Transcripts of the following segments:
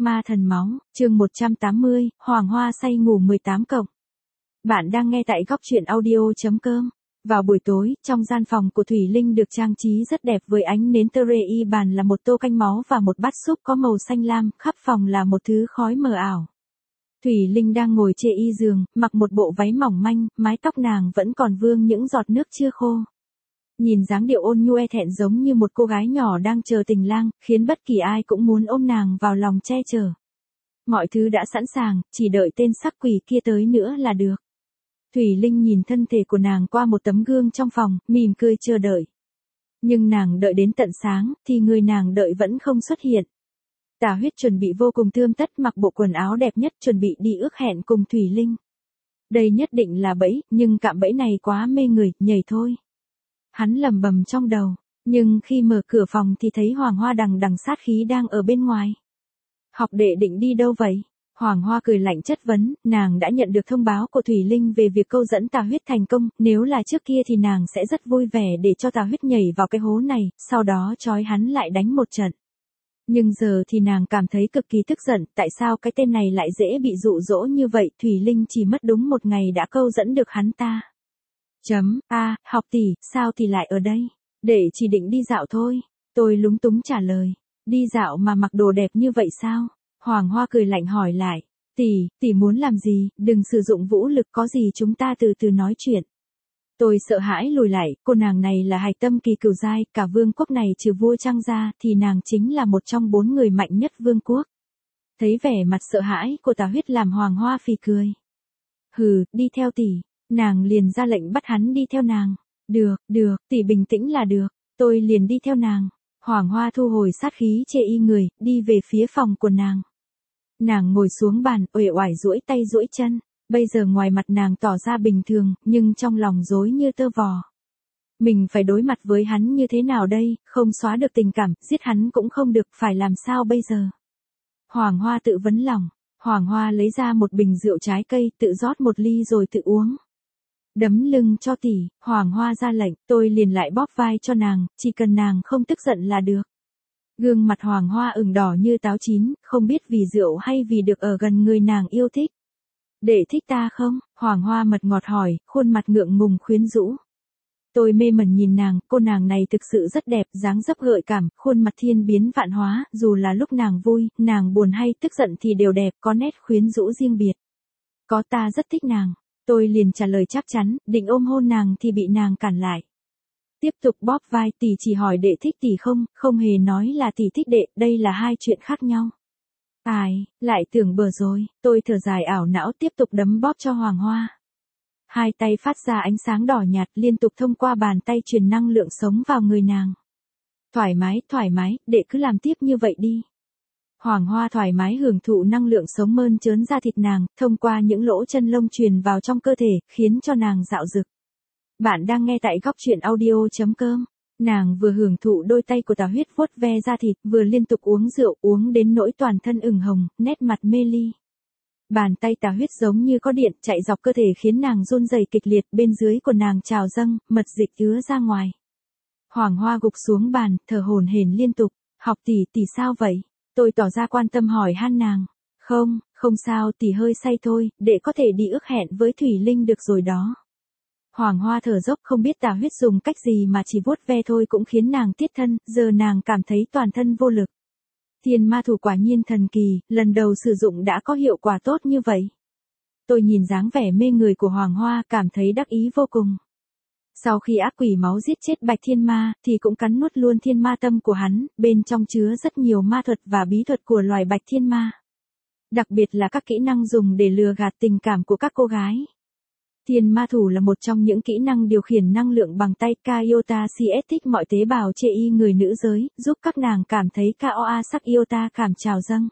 Ma thần máu, chương 180, Hoàng Hoa say ngủ 18 cộng. Bạn đang nghe tại góc truyện audio.com. Vào buổi tối, trong gian phòng của Thủy Linh được trang trí rất đẹp với ánh nến tơ y, bàn là một tô canh máu và một bát súp có màu xanh lam, khắp phòng là một thứ khói mờ ảo. Thủy Linh đang ngồi trên y giường, mặc một bộ váy mỏng manh, mái tóc nàng vẫn còn vương những giọt nước chưa khô. Nhìn dáng điệu ôn nhu e thẹn giống như một cô gái nhỏ đang chờ tình lang, khiến bất kỳ ai cũng muốn ôm nàng vào lòng che chở. Mọi thứ đã sẵn sàng, chỉ đợi tên sắc quỷ kia tới nữa là được. Thủy Linh nhìn thân thể của nàng qua một tấm gương trong phòng, mỉm cười chờ đợi. Nhưng nàng đợi đến tận sáng, thì người nàng đợi vẫn không xuất hiện. Tả Huyết chuẩn bị vô cùng tươm tất, mặc bộ quần áo đẹp nhất, chuẩn bị đi ước hẹn cùng Thủy Linh. Đây nhất định là bẫy, nhưng cạm bẫy này quá mê người, nhảy thôi. Hắn lẩm bẩm trong đầu, nhưng khi mở cửa phòng thì thấy Hoàng Hoa đằng đằng sát khí đang ở bên ngoài. Học đệ định đi đâu vậy? Hoàng Hoa cười lạnh chất vấn, nàng đã nhận được thông báo của Thủy Linh về việc câu dẫn Tà Huyết thành công, nếu là trước kia thì nàng sẽ rất vui vẻ để cho Tà Huyết nhảy vào cái hố này, sau đó trói hắn lại đánh một trận. Nhưng giờ thì nàng cảm thấy cực kỳ tức giận, tại sao cái tên này lại dễ bị dụ dỗ như vậy, Thủy Linh chỉ mất đúng một ngày đã câu dẫn được hắn ta. Học tỷ, sao thì lại ở đây? Đệ chỉ định đi dạo thôi. Tôi lúng túng trả lời. Đi dạo mà mặc đồ đẹp như vậy sao? Hoàng Hoa cười lạnh hỏi lại. Tỷ muốn làm gì? Đừng sử dụng vũ lực, có gì chúng ta từ từ nói chuyện. Tôi sợ hãi lùi lại, cô nàng này là hài tâm kỳ cửu giai, cả vương quốc này trừ vua Trang ra thì nàng chính là một trong 4 người mạnh nhất vương quốc. Thấy vẻ mặt sợ hãi của Tà Huyết làm Hoàng Hoa phì cười. Hừ, đi theo tỷ. Nàng liền ra lệnh bắt hắn đi theo nàng. Được, tỷ bình tĩnh là được, tôi liền đi theo nàng. Hoàng Hoa thu hồi sát khí chê y người, đi về phía phòng của nàng. Nàng ngồi xuống bàn, uể oải duỗi tay duỗi chân. Bây giờ ngoài mặt nàng tỏ ra bình thường, nhưng trong lòng rối như tơ vò. Mình phải đối mặt với hắn như thế nào đây, không xóa được tình cảm, giết hắn cũng không được, phải làm sao bây giờ? Hoàng Hoa tự vấn lòng. Hoàng Hoa lấy ra một bình rượu trái cây, tự rót một ly rồi tự uống. Đấm lưng cho tỷ, Hoàng Hoa ra lệnh, tôi liền lại bóp vai cho nàng, chỉ cần nàng không tức giận là được. Gương mặt Hoàng Hoa ửng đỏ như táo chín, không biết vì rượu hay vì được ở gần người nàng yêu thích. Đệ thích ta không? Hoàng Hoa mật ngọt hỏi, khuôn mặt ngượng ngùng khuyến rũ. Tôi mê mẩn nhìn nàng, cô nàng này thực sự rất đẹp, dáng dấp gợi cảm, khuôn mặt thiên biến vạn hóa, dù là lúc nàng vui, nàng buồn hay tức giận thì đều đẹp, có nét khuyến rũ riêng biệt. Có, ta rất thích nàng. Tôi liền trả lời chắc chắn, định ôm hôn nàng thì bị nàng cản lại. Tiếp tục bóp vai, tỷ chỉ hỏi đệ thích tỷ không hề nói là tỷ thích đệ, đây là hai chuyện khác nhau. Ai, lại tưởng bờ rồi, tôi thở dài ảo não tiếp tục đấm bóp cho Hoàng Hoa. Hai tay phát ra ánh sáng đỏ nhạt liên tục thông qua bàn tay truyền năng lượng sống vào người nàng. Thoải mái, đệ cứ làm tiếp như vậy đi. Hoàng Hoa thoải mái hưởng thụ năng lượng sống mơn trớn ra thịt nàng, thông qua những lỗ chân lông truyền vào trong cơ thể, khiến cho nàng dạo dực. Bạn đang nghe tại góc truyện audio.com. Nàng vừa hưởng thụ đôi tay của Tà Huyết vuốt ve da thịt, vừa liên tục uống rượu, uống đến nỗi toàn thân ửng hồng, nét mặt mê ly. Bàn tay Tà Huyết giống như có điện chạy dọc cơ thể khiến nàng run rẩy kịch liệt, bên dưới của nàng trào dâng, mật dịch ứa ra ngoài. Hoàng Hoa gục xuống bàn, thở hổn hển liên tục. Học tỷ sao vậy? Tôi tỏ ra quan tâm hỏi han nàng. Không sao, tỷ hơi say thôi, đệ có thể đi ước hẹn với Thủy Linh được rồi đó. Hoàng Hoa thở dốc, không biết Tà Huyết dùng cách gì mà chỉ vuốt ve thôi cũng khiến nàng tiết thân, giờ nàng cảm thấy toàn thân vô lực. Thiên ma thủ quả nhiên thần kỳ, lần đầu sử dụng đã có hiệu quả tốt như vậy. Tôi nhìn dáng vẻ mê người của Hoàng Hoa, cảm thấy đắc ý vô cùng. Sau khi ác quỷ máu giết chết Bạch Thiên Ma, thì cũng cắn nuốt luôn thiên ma tâm của hắn, bên trong chứa rất nhiều ma thuật và bí thuật của loài Bạch Thiên Ma. Đặc biệt là các kỹ năng dùng để lừa gạt tình cảm của các cô gái. Thiên ma thủ là một trong những kỹ năng điều khiển năng lượng bằng tay. Kaiota CS thích mọi tế bào chê y người nữ giới, giúp các nàng cảm thấy KOA sắc Iota cảm trào dâng.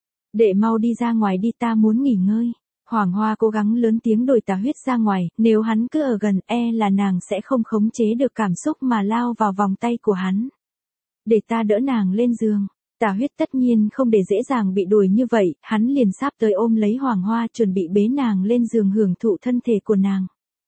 Đệ mau đi ra ngoài đi, ta muốn nghỉ ngơi. Hoàng Hoa cố gắng lớn tiếng đuổi Tà Huyết ra ngoài, nếu hắn cứ ở gần là nàng sẽ không khống chế được cảm xúc mà lao vào vòng tay của hắn. Để ta đỡ nàng lên giường. Tà Huyết tất nhiên không để dễ dàng bị đuổi như vậy, hắn liền sáp tới ôm lấy Hoàng Hoa chuẩn bị bế nàng lên giường hưởng thụ thân thể của nàng.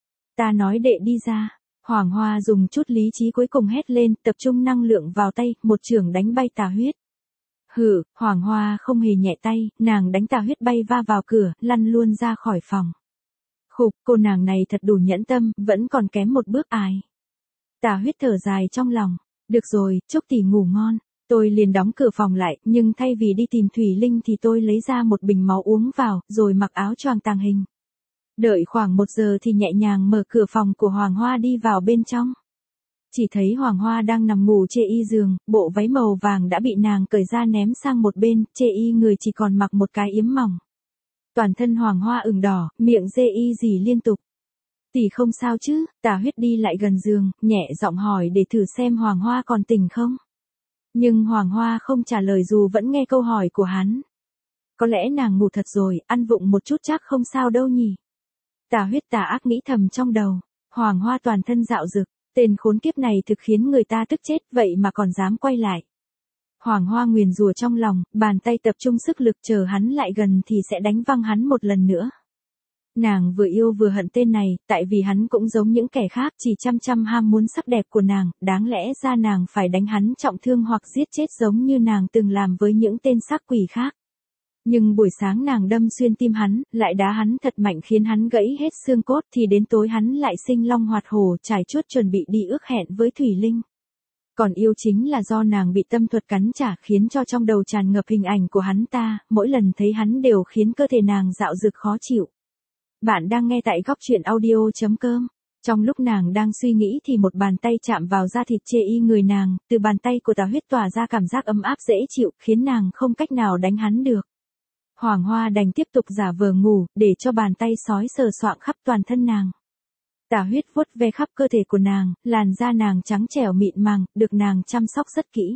Ta nói đệ đi ra. Hoàng Hoa dùng chút lý trí cuối cùng hét lên, tập trung năng lượng vào tay, một chưởng đánh bay Tà Huyết. Hừ, Hoàng Hoa không hề nhẹ tay, nàng đánh Tà Huyết bay va vào cửa, lăn luôn ra khỏi phòng. Khục, cô nàng này thật đủ nhẫn tâm, vẫn còn kém một bước ai. Tà Huyết thở dài trong lòng. Được rồi, Trúc tỷ ngủ ngon. Tôi liền đóng cửa phòng lại, nhưng thay vì đi tìm Thủy Linh thì tôi lấy ra một bình máu uống vào, rồi mặc áo choàng tàng hình. Đợi khoảng 1 giờ thì nhẹ nhàng mở cửa phòng của Hoàng Hoa đi vào bên trong. Chỉ thấy Hoàng Hoa đang nằm ngủ chê y giường, bộ váy màu vàng đã bị nàng cởi ra ném sang một bên, chê y người chỉ còn mặc một cái yếm mỏng. Toàn thân Hoàng Hoa ửng đỏ, miệng chê y rỉ liên tục. Tỷ không sao chứ? Tà Huyết đi lại gần giường, nhẹ giọng hỏi để thử xem Hoàng Hoa còn tỉnh không. Nhưng Hoàng Hoa không trả lời dù vẫn nghe câu hỏi của hắn. Có lẽ nàng ngủ thật rồi, ăn vụng một chút chắc không sao đâu nhỉ. Tà Huyết tà ác nghĩ thầm trong đầu. Hoàng Hoa toàn thân dạo dực, tên khốn kiếp này thực khiến người ta tức chết vậy mà còn dám quay lại. Hoàng Hoa nguyền rủa trong lòng, bàn tay tập trung sức lực chờ hắn lại gần thì sẽ đánh văng hắn một lần nữa. Nàng vừa yêu vừa hận tên này, tại vì hắn cũng giống những kẻ khác chỉ chăm ham muốn sắc đẹp của nàng, đáng lẽ ra nàng phải đánh hắn trọng thương hoặc giết chết giống như nàng từng làm với những tên sắc quỷ khác. Nhưng buổi sáng nàng đâm xuyên tim hắn, lại đá hắn thật mạnh khiến hắn gãy hết xương cốt thì đến tối hắn lại sinh long hoạt hổ trải chuốt chuẩn bị đi ước hẹn với Thủy Linh. Còn yêu chính là do nàng bị tâm thuật cắn trả khiến cho trong đầu tràn ngập hình ảnh của hắn ta, mỗi lần thấy hắn đều khiến cơ thể nàng dạo dực khó chịu. Bạn đang nghe tại góc truyện audio.com. Trong lúc nàng đang suy nghĩ thì một bàn tay chạm vào da thịt chê y người nàng, từ bàn tay của Tà Huyết tỏa ra cảm giác ấm áp dễ chịu, khiến nàng không cách nào đánh hắn được. Hoàng Hoa đành tiếp tục giả vờ ngủ, để cho bàn tay sói sờ soạng khắp toàn thân nàng. Tà Huyết vuốt ve khắp cơ thể của nàng, làn da nàng trắng trẻo mịn màng, được nàng chăm sóc rất kỹ.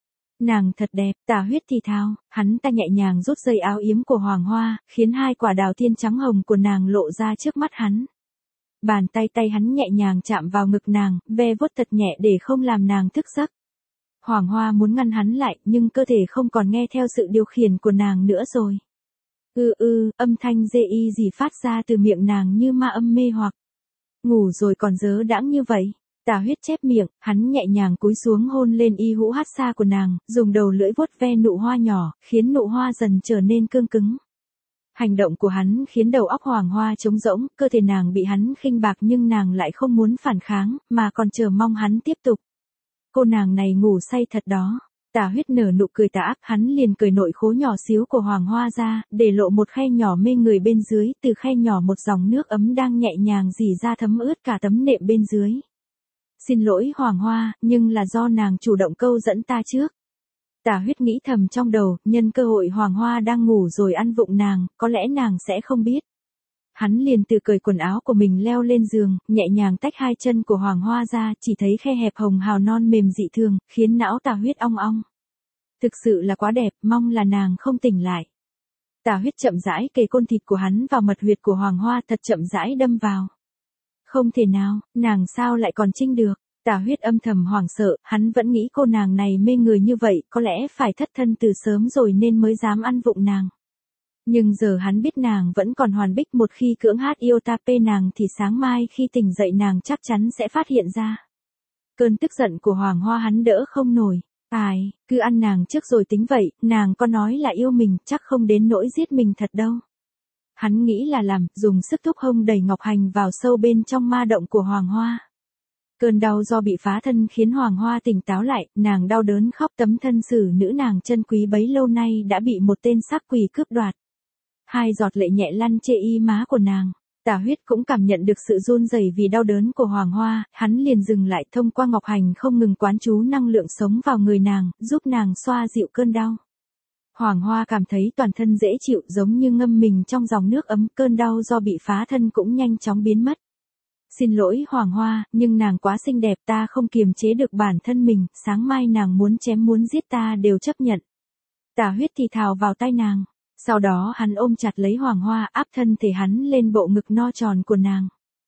Nàng thật đẹp, Tà Huyết thì thào, hắn ta nhẹ nhàng rút dây áo yếm của Hoàng Hoa, khiến 2 quả đào thiên trắng hồng của nàng lộ ra trước mắt hắn. Bàn tay hắn nhẹ nhàng chạm vào ngực nàng, ve vuốt thật nhẹ để không làm nàng thức giấc. Hoàng Hoa muốn ngăn hắn lại, nhưng cơ thể không còn nghe theo sự điều khiển của nàng nữa rồi. Âm thanh dê y gì phát ra từ miệng nàng như ma âm mê hoặc. Ngủ rồi còn dớ đãng như vậy. Tà Huyết chép miệng, hắn nhẹ nhàng cúi xuống hôn lên y hũ hát xa của nàng, dùng đầu lưỡi vuốt ve nụ hoa nhỏ, khiến nụ hoa dần trở nên cương cứng. Hành động của hắn khiến đầu óc Hoàng Hoa trống rỗng, cơ thể nàng bị hắn khinh bạc nhưng nàng lại không muốn phản kháng, mà còn chờ mong hắn tiếp tục. Cô nàng này ngủ say thật đó. Tà Huyết nở nụ cười tà ác, hắn liền cởi nội khố nhỏ xíu của Hoàng Hoa ra, để lộ một khe nhỏ mê người bên dưới, từ khe nhỏ một dòng nước ấm đang nhẹ nhàng rỉ ra thấm ướt cả tấm nệm bên dưới. Xin lỗi Hoàng Hoa, nhưng là do nàng chủ động câu dẫn ta trước. Tà Huyết nghĩ thầm trong đầu, nhân cơ hội Hoàng Hoa đang ngủ rồi ăn vụng nàng, có lẽ nàng sẽ không biết. Hắn liền từ cởi quần áo của mình leo lên giường, nhẹ nhàng tách 2 chân của Hoàng Hoa ra, chỉ thấy khe hẹp hồng hào non mềm dị thường, khiến não Tà Huyết ong ong. Thực sự là quá đẹp, mong là nàng không tỉnh lại. Tà Huyết chậm rãi kề côn thịt của hắn vào mật huyệt của Hoàng Hoa, thật chậm rãi đâm vào. Không thể nào, nàng sao lại còn trinh được. Tà Huyết âm thầm hoảng sợ, hắn vẫn nghĩ cô nàng này mê người như vậy, có lẽ phải thất thân từ sớm rồi nên mới dám ăn vụng nàng. Nhưng giờ hắn biết nàng vẫn còn hoàn bích, một khi cưỡng hát yêu tape nàng thì sáng mai khi tỉnh dậy nàng chắc chắn sẽ phát hiện ra. Cơn tức giận của Hoàng Hoa hắn đỡ không nổi. Cứ ăn nàng trước rồi tính vậy, nàng có nói là yêu mình, chắc không đến nỗi giết mình thật đâu. Hắn nghĩ là làm, dùng sức thúc hông đẩy ngọc hành vào sâu bên trong ma động của Hoàng Hoa. Cơn đau do bị phá thân khiến Hoàng Hoa tỉnh táo lại, nàng đau đớn khóc, tấm thân xử nữ nàng chân quý bấy lâu nay đã bị một tên sắc quỷ cướp đoạt. 2 giọt lệ nhẹ lăn chê y má của nàng. Tà Huyết cũng cảm nhận được sự run rẩy vì đau đớn của Hoàng Hoa, hắn liền dừng lại, thông qua ngọc hành không ngừng quán chú năng lượng sống vào người nàng, giúp nàng xoa dịu cơn đau. Hoàng Hoa cảm thấy toàn thân dễ chịu, giống như ngâm mình trong dòng nước ấm, cơn đau do bị phá thân cũng nhanh chóng biến mất. Xin lỗi Hoàng Hoa, nhưng nàng quá xinh đẹp, ta không kiềm chế được bản thân mình, sáng mai nàng muốn chém muốn giết ta đều chấp nhận. Tà Huyết thì thào vào tai nàng. Sau đó hắn ôm chặt lấy Hoàng Hoa, áp thân thể hắn lên bộ ngực no tròn của nàng.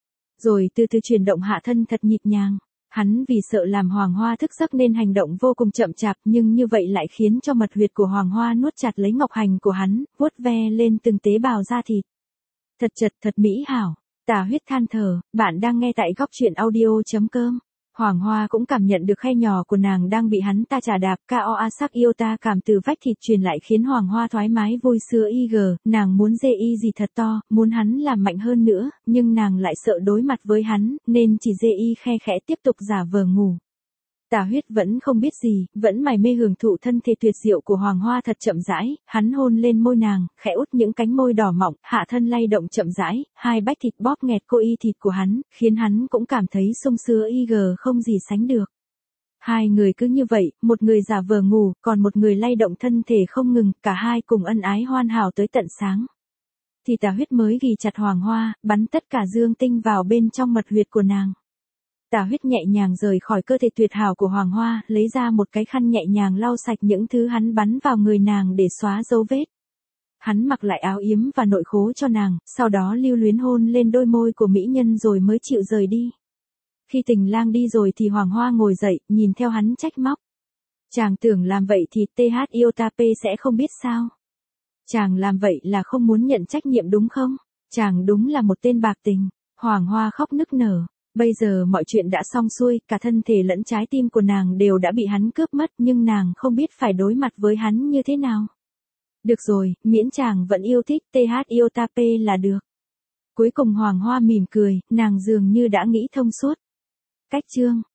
Rồi từ từ chuyển động hạ thân thật nhịp nhàng. Hắn vì sợ làm Hoàng Hoa thức giấc nên hành động vô cùng chậm chạp, nhưng như vậy lại khiến cho mật huyệt của Hoàng Hoa nuốt chặt lấy ngọc hành của hắn, vuốt ve lên từng tế bào da thịt. Thật chật thật mỹ hảo. Tà Huyết than thở, bạn đang nghe tại góc truyện audio.com. Hoàng Hoa cũng cảm nhận được khe nhỏ của nàng đang bị hắn ta chà đạp, Kao sắc yêu ta cảm từ vách thịt truyền lại khiến Hoàng Hoa thoải mái vui sướng nàng muốn dê y gì thật to, muốn hắn làm mạnh hơn nữa, nhưng nàng lại sợ đối mặt với hắn, nên chỉ dê y khe khẽ tiếp tục giả vờ ngủ. Tà Huyết vẫn không biết gì, vẫn mải mê hưởng thụ thân thể tuyệt diệu của Hoàng Hoa thật chậm rãi, hắn hôn lên môi nàng, khẽ út những cánh môi đỏ mọng, hạ thân lay động chậm rãi, hai bách thịt bóp nghẹt cô y thịt của hắn, khiến hắn cũng cảm thấy sung sướng không gì sánh được. Hai người cứ như vậy, một người giả vờ ngủ, còn một người lay động thân thể không ngừng, cả hai cùng ân ái hoàn hảo tới tận sáng. Thì Tà Huyết mới ghì chặt Hoàng Hoa, bắn tất cả dương tinh vào bên trong mật huyệt của nàng. Tà Huyết nhẹ nhàng rời khỏi cơ thể tuyệt hảo của Hoàng Hoa, lấy ra một cái khăn nhẹ nhàng lau sạch những thứ hắn bắn vào người nàng để xóa dấu vết. Hắn mặc lại áo yếm và nội khố cho nàng, sau đó lưu luyến hôn lên đôi môi của mỹ nhân rồi mới chịu rời đi. Khi Tình Lang đi rồi thì Hoàng Hoa ngồi dậy, nhìn theo hắn trách móc. Chàng tưởng làm vậy thì TH Iotap sẽ không biết sao? Chàng làm vậy là không muốn nhận trách nhiệm đúng không? Chàng đúng là một tên bạc tình. Hoàng Hoa khóc nức nở. Bây giờ mọi chuyện đã xong xuôi, cả thân thể lẫn trái tim của nàng đều đã bị hắn cướp mất, nhưng nàng không biết phải đối mặt với hắn như thế nào. Được rồi, miễn chàng vẫn yêu thích TH Iotap là được. Cuối cùng Hoàng Hoa mỉm cười, nàng dường như đã nghĩ thông suốt. Cách chương